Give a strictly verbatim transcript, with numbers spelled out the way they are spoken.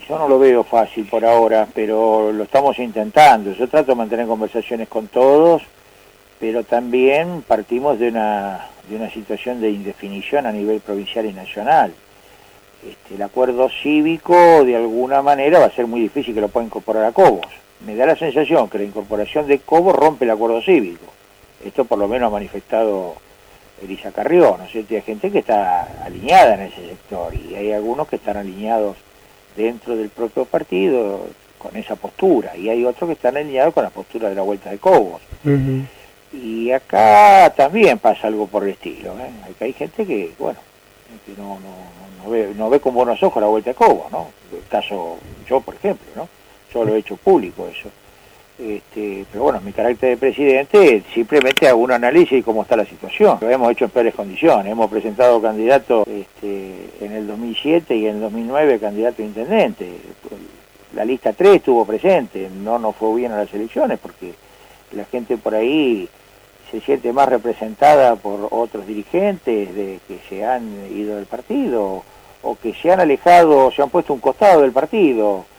Yo no lo veo fácil por ahora, pero lo estamos intentando. Yo trato de mantener conversaciones con todos, pero también partimos de una, de una situación de indefinición a nivel provincial y nacional. Este, el acuerdo cívico, de alguna manera, va a ser muy difícil que lo pueda incorporar a Cobos. Me da la sensación que la incorporación de Cobos rompe el acuerdo cívico. Esto por lo menos ha manifestado Elisa Carrió, ¿no es cierto? Hay gente que está alineada en ese sector y hay algunos que están alineados dentro del propio partido con esa postura y hay otros que están alineados con la postura de la vuelta de Cobos. Uh-huh. Y acá también pasa algo por el estilo, ¿eh? Acá hay gente que, bueno, que no, no, no, ve, no ve con buenos ojos la vuelta de Cobos, ¿no? El caso, yo por ejemplo, ¿no? Yo lo he hecho público eso. Este, pero bueno, en mi carácter de presidente simplemente hago un análisis de cómo está la situación. Lo hemos hecho en peores condiciones, hemos presentado candidatos este, en el dos mil siete y en el dos mil nueve candidato a intendente. La lista tres estuvo presente, no nos fue bien a las elecciones porque la gente por ahí se siente más representada por otros dirigentes de que se han ido del partido o que se han alejado, se han puesto a un costado del partido.